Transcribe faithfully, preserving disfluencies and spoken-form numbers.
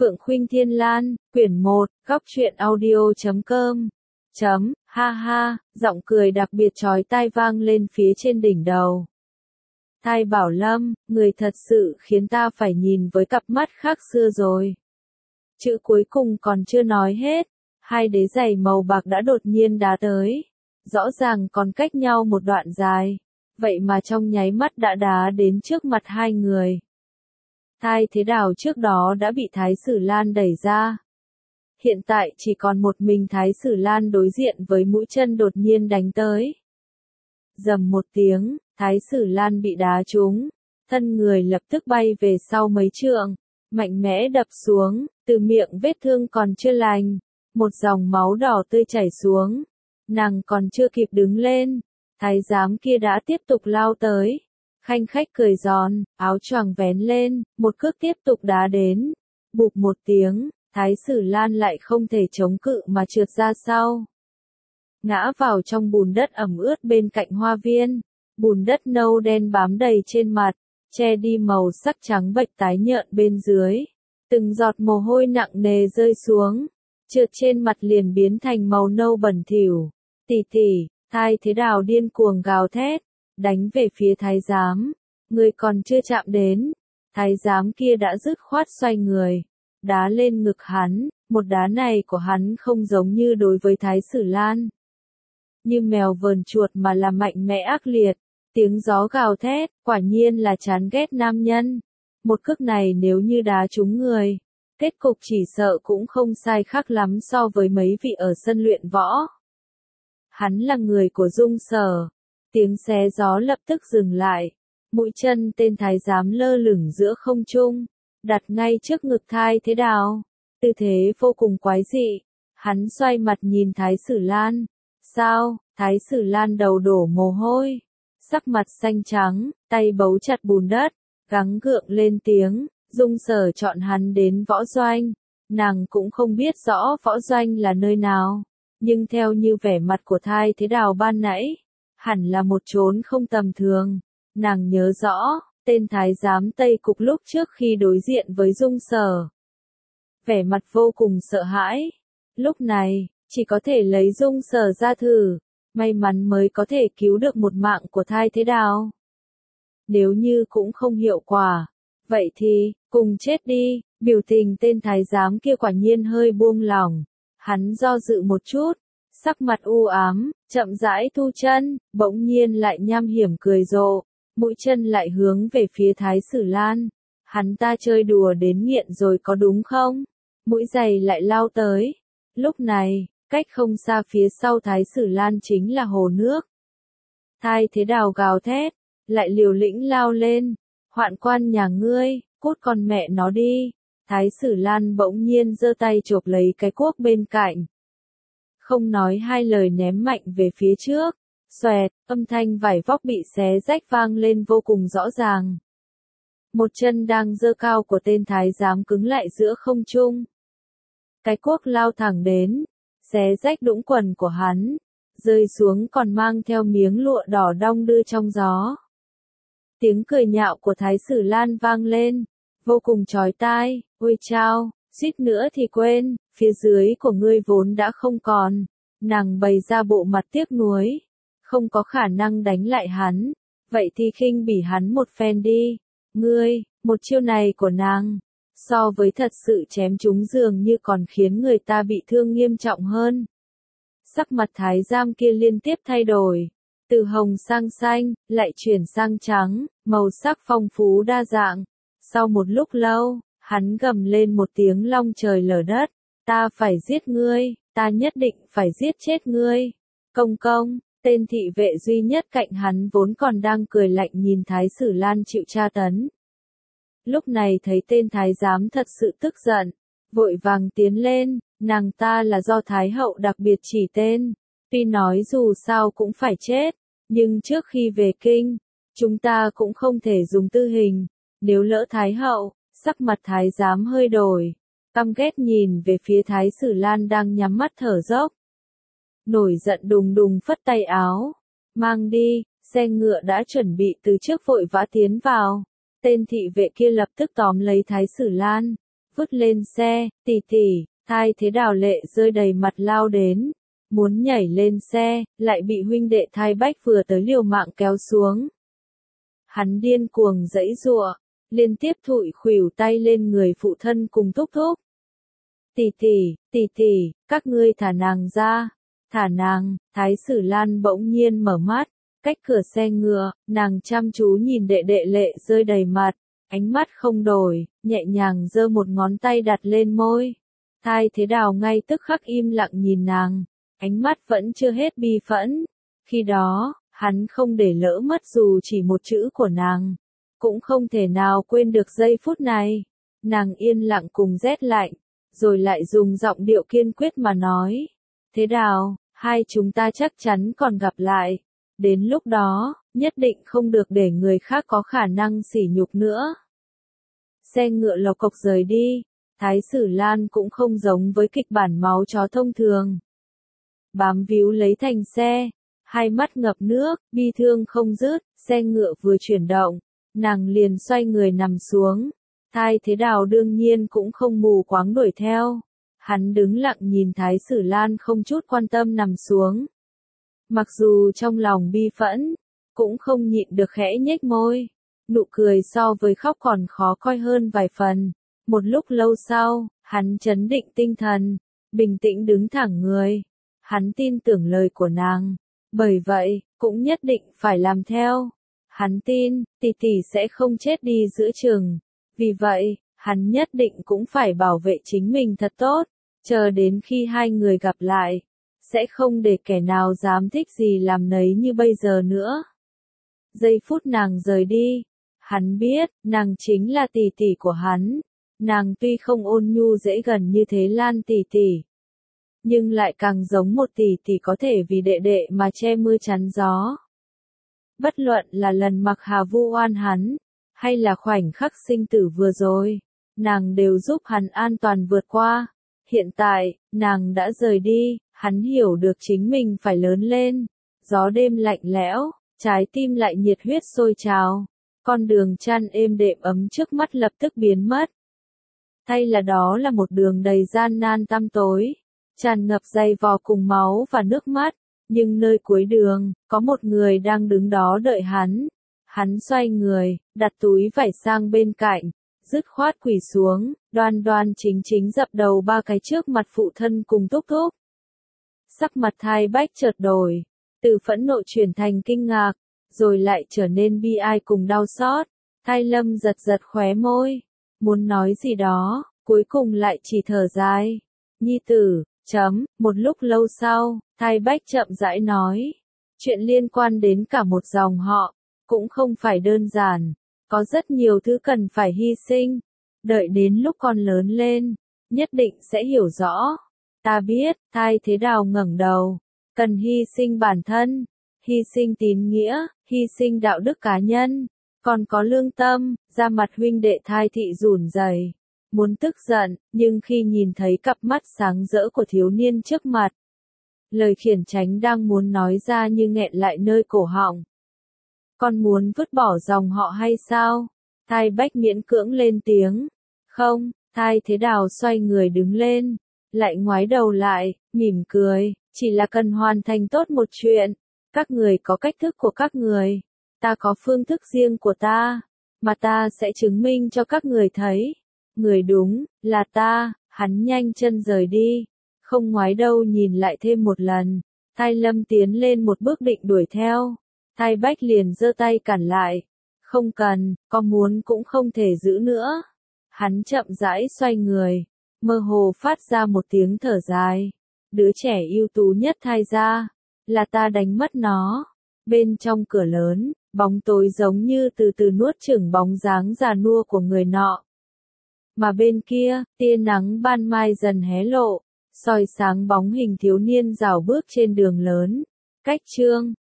Phượng Khuynh Thiên Lan, quyển một, góc truyện audio chấm com. Chấm, ha ha, giọng cười đặc biệt chói tai vang lên phía trên đỉnh đầu. Thai Bảo Lâm, người thật sự khiến ta phải nhìn với cặp mắt khác xưa rồi. Chữ cuối cùng còn chưa nói hết, hai đế giày màu bạc đã đột nhiên đá tới. Rõ ràng còn cách nhau một đoạn dài, vậy mà trong nháy mắt đã đá đến trước mặt hai người. Thai Thế Đào trước đó đã bị Thái Sử Lan đẩy ra. Hiện tại chỉ còn một mình Thái Sử Lan đối diện với mũi chân đột nhiên đánh tới. Rầm một tiếng, Thái Sử Lan bị đá trúng, thân người lập tức bay về sau mấy trượng, mạnh mẽ đập xuống, từ miệng vết thương còn chưa lành, một dòng máu đỏ tươi chảy xuống. Nàng còn chưa kịp đứng lên, thái giám kia đã tiếp tục lao tới. Khanh khách cười giòn, áo choàng vén lên, một cước tiếp tục đá đến. Bụp một tiếng, Thái Sử Lan lại không thể chống cự mà trượt ra sau. Ngã vào trong bùn đất ẩm ướt bên cạnh hoa viên. Bùn đất nâu đen bám đầy trên mặt, che đi màu sắc trắng bệch tái nhợt bên dưới. Từng giọt mồ hôi nặng nề rơi xuống, trượt trên mặt liền biến thành màu nâu bẩn thỉu. Tỷ tỷ, Thai Thế Đào điên cuồng gào thét, đánh về phía thái giám. Người còn chưa chạm đến, thái giám kia đã dứt khoát xoay người, đá lên ngực hắn. Một đá này của hắn không giống như đối với Thái Sử Lan, như mèo vờn chuột mà là mạnh mẽ ác liệt. Tiếng gió gào thét, quả nhiên là chán ghét nam nhân. Một cước này nếu như đá trúng người, kết cục chỉ sợ cũng không sai khác lắm so với mấy vị ở sân luyện võ. Hắn là người của Dung Sở. Tiếng xé gió lập tức dừng lại. Mũi chân tên thái giám lơ lửng giữa không trung, đặt ngay trước ngực Thai Thế Đào. Tư thế vô cùng quái dị. Hắn xoay mặt nhìn Thái Sử Lan. Sao? Thái Sử Lan đầu đổ mồ hôi, sắc mặt xanh trắng, tay bấu chặt bùn đất, gắng gượng lên tiếng. Dung Sở chọn hắn đến võ doanh. Nàng cũng không biết rõ võ doanh là nơi nào, nhưng theo như vẻ mặt của Thai Thế Đào ban nãy, hẳn là một chốn không tầm thường. Nàng nhớ rõ, tên thái giám Tây Cục lúc trước khi đối diện với Dung Sở, vẻ mặt vô cùng sợ hãi. Lúc này, chỉ có thể lấy Dung Sở ra thử, may mắn mới có thể cứu được một mạng của Thai Thế Đào. Nếu như cũng không hiệu quả, vậy thì, cùng chết đi. Biểu tình tên thái giám kia quả nhiên hơi buông lỏng. Hắn do dự một chút, sắc mặt u ám, chậm rãi thu chân, bỗng nhiên lại nham hiểm cười rộ, mũi chân lại hướng về phía Thái Sử Lan. Hắn ta chơi đùa đến nghiện rồi có đúng không? Mũi giày lại lao tới. Lúc này, cách không xa phía sau Thái Sử Lan chính là hồ nước. Thai Thế Đào gào thét, lại liều lĩnh lao lên. Hoạn quan nhà ngươi, cút con mẹ nó đi. Thái Sử Lan bỗng nhiên giơ tay chộp lấy cái cuốc bên cạnh, không nói hai lời ném mạnh về phía trước. Xoẹt, âm thanh vải vóc bị xé rách vang lên vô cùng rõ ràng. Một chân đang giơ cao của tên thái giám cứng lại giữa không trung. Cái cuốc lao thẳng đến, xé rách đũng quần của hắn, rơi xuống còn mang theo miếng lụa đỏ đong đưa trong gió. Tiếng cười nhạo của Thái Sử Lan vang lên, vô cùng chói tai. Ôi chao, suýt nữa thì quên, phía dưới của ngươi vốn đã không còn. Nàng bày ra bộ mặt tiếc nuối, không có khả năng đánh lại hắn, vậy thì khinh bỉ hắn một phen đi. Ngươi, một chiêu này của nàng, so với thật sự chém trúng dường như còn khiến người ta bị thương nghiêm trọng hơn. Sắc mặt thái giám kia liên tiếp thay đổi, từ hồng sang xanh, lại chuyển sang trắng, màu sắc phong phú đa dạng. Sau một lúc lâu, hắn gầm lên một tiếng long trời lở đất. Ta phải giết ngươi, ta nhất định phải giết chết ngươi. Công công, tên thị vệ duy nhất cạnh hắn vốn còn đang cười lạnh nhìn Thái Sử Lan chịu tra tấn. Lúc này thấy tên thái giám thật sự tức giận, vội vàng tiến lên. Nàng ta là do Thái hậu đặc biệt chỉ tên, tuy nói dù sao cũng phải chết, nhưng trước khi về kinh, chúng ta cũng không thể dùng tư hình. Nếu lỡ Thái hậu, sắc mặt thái giám hơi đổi, căm ghét nhìn về phía Thái Sử Lan đang nhắm mắt thở dốc. Nổi giận đùng đùng phất tay áo, mang đi. Xe ngựa đã chuẩn bị từ trước vội vã tiến vào. Tên thị vệ kia lập tức tóm lấy Thái Sử Lan, vứt lên xe, tỷ tỷ, Thai Thế Đào lệ rơi đầy mặt lao đến, muốn nhảy lên xe, lại bị huynh đệ Thai Bách vừa tới liều mạng kéo xuống. Hắn điên cuồng giãy giụa, liên tiếp thụi khuỷu tay lên người phụ thân cùng thúc thúc. Tỷ tỷ, tỷ tỷ, các ngươi thả nàng ra, thả nàng. Thái Sử Lan bỗng nhiên mở mắt, cách cửa xe ngựa, nàng chăm chú nhìn đệ đệ lệ rơi đầy mặt, ánh mắt không đổi, nhẹ nhàng giơ một ngón tay đặt lên môi. Thai Thế Đào ngay tức khắc im lặng nhìn nàng, ánh mắt vẫn chưa hết bi phẫn. Khi đó, hắn không để lỡ mất dù chỉ một chữ của nàng, cũng không thể nào quên được giây phút này. Nàng yên lặng cùng rét lạnh, rồi lại dùng giọng điệu kiên quyết mà nói, Thế Đào, hai chúng ta chắc chắn còn gặp lại. Đến lúc đó, nhất định không được để người khác có khả năng sỉ nhục nữa. Xe ngựa lộc cộc rời đi, Thái Sử Lan cũng không giống với kịch bản máu chó thông thường. Bám víu lấy thành xe, hai mắt ngập nước, bi thương không dứt, xe ngựa vừa chuyển động, nàng liền xoay người nằm xuống. Thai Thế Đào đương nhiên cũng không mù quáng đuổi theo. Hắn đứng lặng nhìn Thái Sử Lan không chút quan tâm nằm xuống. Mặc dù trong lòng bi phẫn, cũng không nhịn được khẽ nhếch môi. Nụ cười so với khóc còn khó coi hơn vài phần. Một lúc lâu sau, hắn trấn định tinh thần, bình tĩnh đứng thẳng người. Hắn tin tưởng lời của nàng, bởi vậy, cũng nhất định phải làm theo. Hắn tin, tỷ tỷ sẽ không chết đi giữa chừng. Vì vậy, hắn nhất định cũng phải bảo vệ chính mình thật tốt, chờ đến khi hai người gặp lại, sẽ không để kẻ nào dám thích gì làm nấy như bây giờ nữa. Giây phút nàng rời đi, hắn biết, nàng chính là tỷ tỷ của hắn. Nàng tuy không ôn nhu dễ gần như thế Lan tỷ tỷ, nhưng lại càng giống một tỷ tỷ có thể vì đệ đệ mà che mưa chắn gió. Bất luận là lần mặc Hà vu oan hắn, hay là khoảnh khắc sinh tử vừa rồi, nàng đều giúp hắn an toàn vượt qua. Hiện tại, nàng đã rời đi, hắn hiểu được chính mình phải lớn lên. Gió đêm lạnh lẽo, trái tim lại nhiệt huyết sôi trào. Con đường chăn êm đệm ấm trước mắt lập tức biến mất. Thay là đó là một đường đầy gian nan tăm tối, tràn ngập dày vò cùng máu và nước mắt. Nhưng nơi cuối đường, có một người đang đứng đó đợi hắn. Hắn xoay người, đặt túi vải sang bên cạnh, dứt khoát quỳ xuống, đoan đoan chính chính dập đầu ba cái trước mặt phụ thân cùng thúc thúc. Sắc mặt Thai Bách chợt đổi, từ phẫn nộ chuyển thành kinh ngạc, rồi lại trở nên bi ai cùng đau xót. Thai Lâm giật giật khóe môi, muốn nói gì đó, cuối cùng lại chỉ thở dài. Nhi tử, chấm, một lúc lâu sau, Thai Bách chậm rãi nói, chuyện liên quan đến cả một dòng họ, cũng không phải đơn giản, có rất nhiều thứ cần phải hy sinh. Đợi đến lúc con lớn lên, nhất định sẽ hiểu rõ. Ta biết, Thai Thế Đào ngẩng đầu, cần hy sinh bản thân, hy sinh tín nghĩa, hy sinh đạo đức cá nhân, còn có lương tâm. Da mặt huynh đệ Thai Thị run rẩy, muốn tức giận, nhưng khi nhìn thấy cặp mắt sáng rỡ của thiếu niên trước mặt, lời khiển trách đang muốn nói ra như nghẹn lại nơi cổ họng. Con muốn vứt bỏ dòng họ hay sao? Thai Bách miễn cưỡng lên tiếng. Không. Thai Thế Đào xoay người đứng lên, lại ngoái đầu lại, mỉm cười, chỉ là cần hoàn thành tốt một chuyện. Các người có cách thức của các người, ta có phương thức riêng của ta, mà ta sẽ chứng minh cho các người thấy. Người đúng, là ta. Hắn nhanh chân rời đi, không ngoái đâu nhìn lại thêm một lần. Thai Lâm tiến lên một bước định đuổi theo. Thai Bách liền giơ tay cản lại. Không cần, có muốn cũng không thể giữ nữa. Hắn chậm rãi xoay người, mơ hồ phát ra một tiếng thở dài. Đứa trẻ ưu tú nhất Thai gia, là ta đánh mất nó. Bên trong cửa lớn, bóng tối giống như từ từ nuốt chửng bóng dáng già nua của người nọ. Mà bên kia, tia nắng ban mai dần hé lộ, soi sáng bóng hình thiếu niên rảo bước trên đường lớn. Cách chương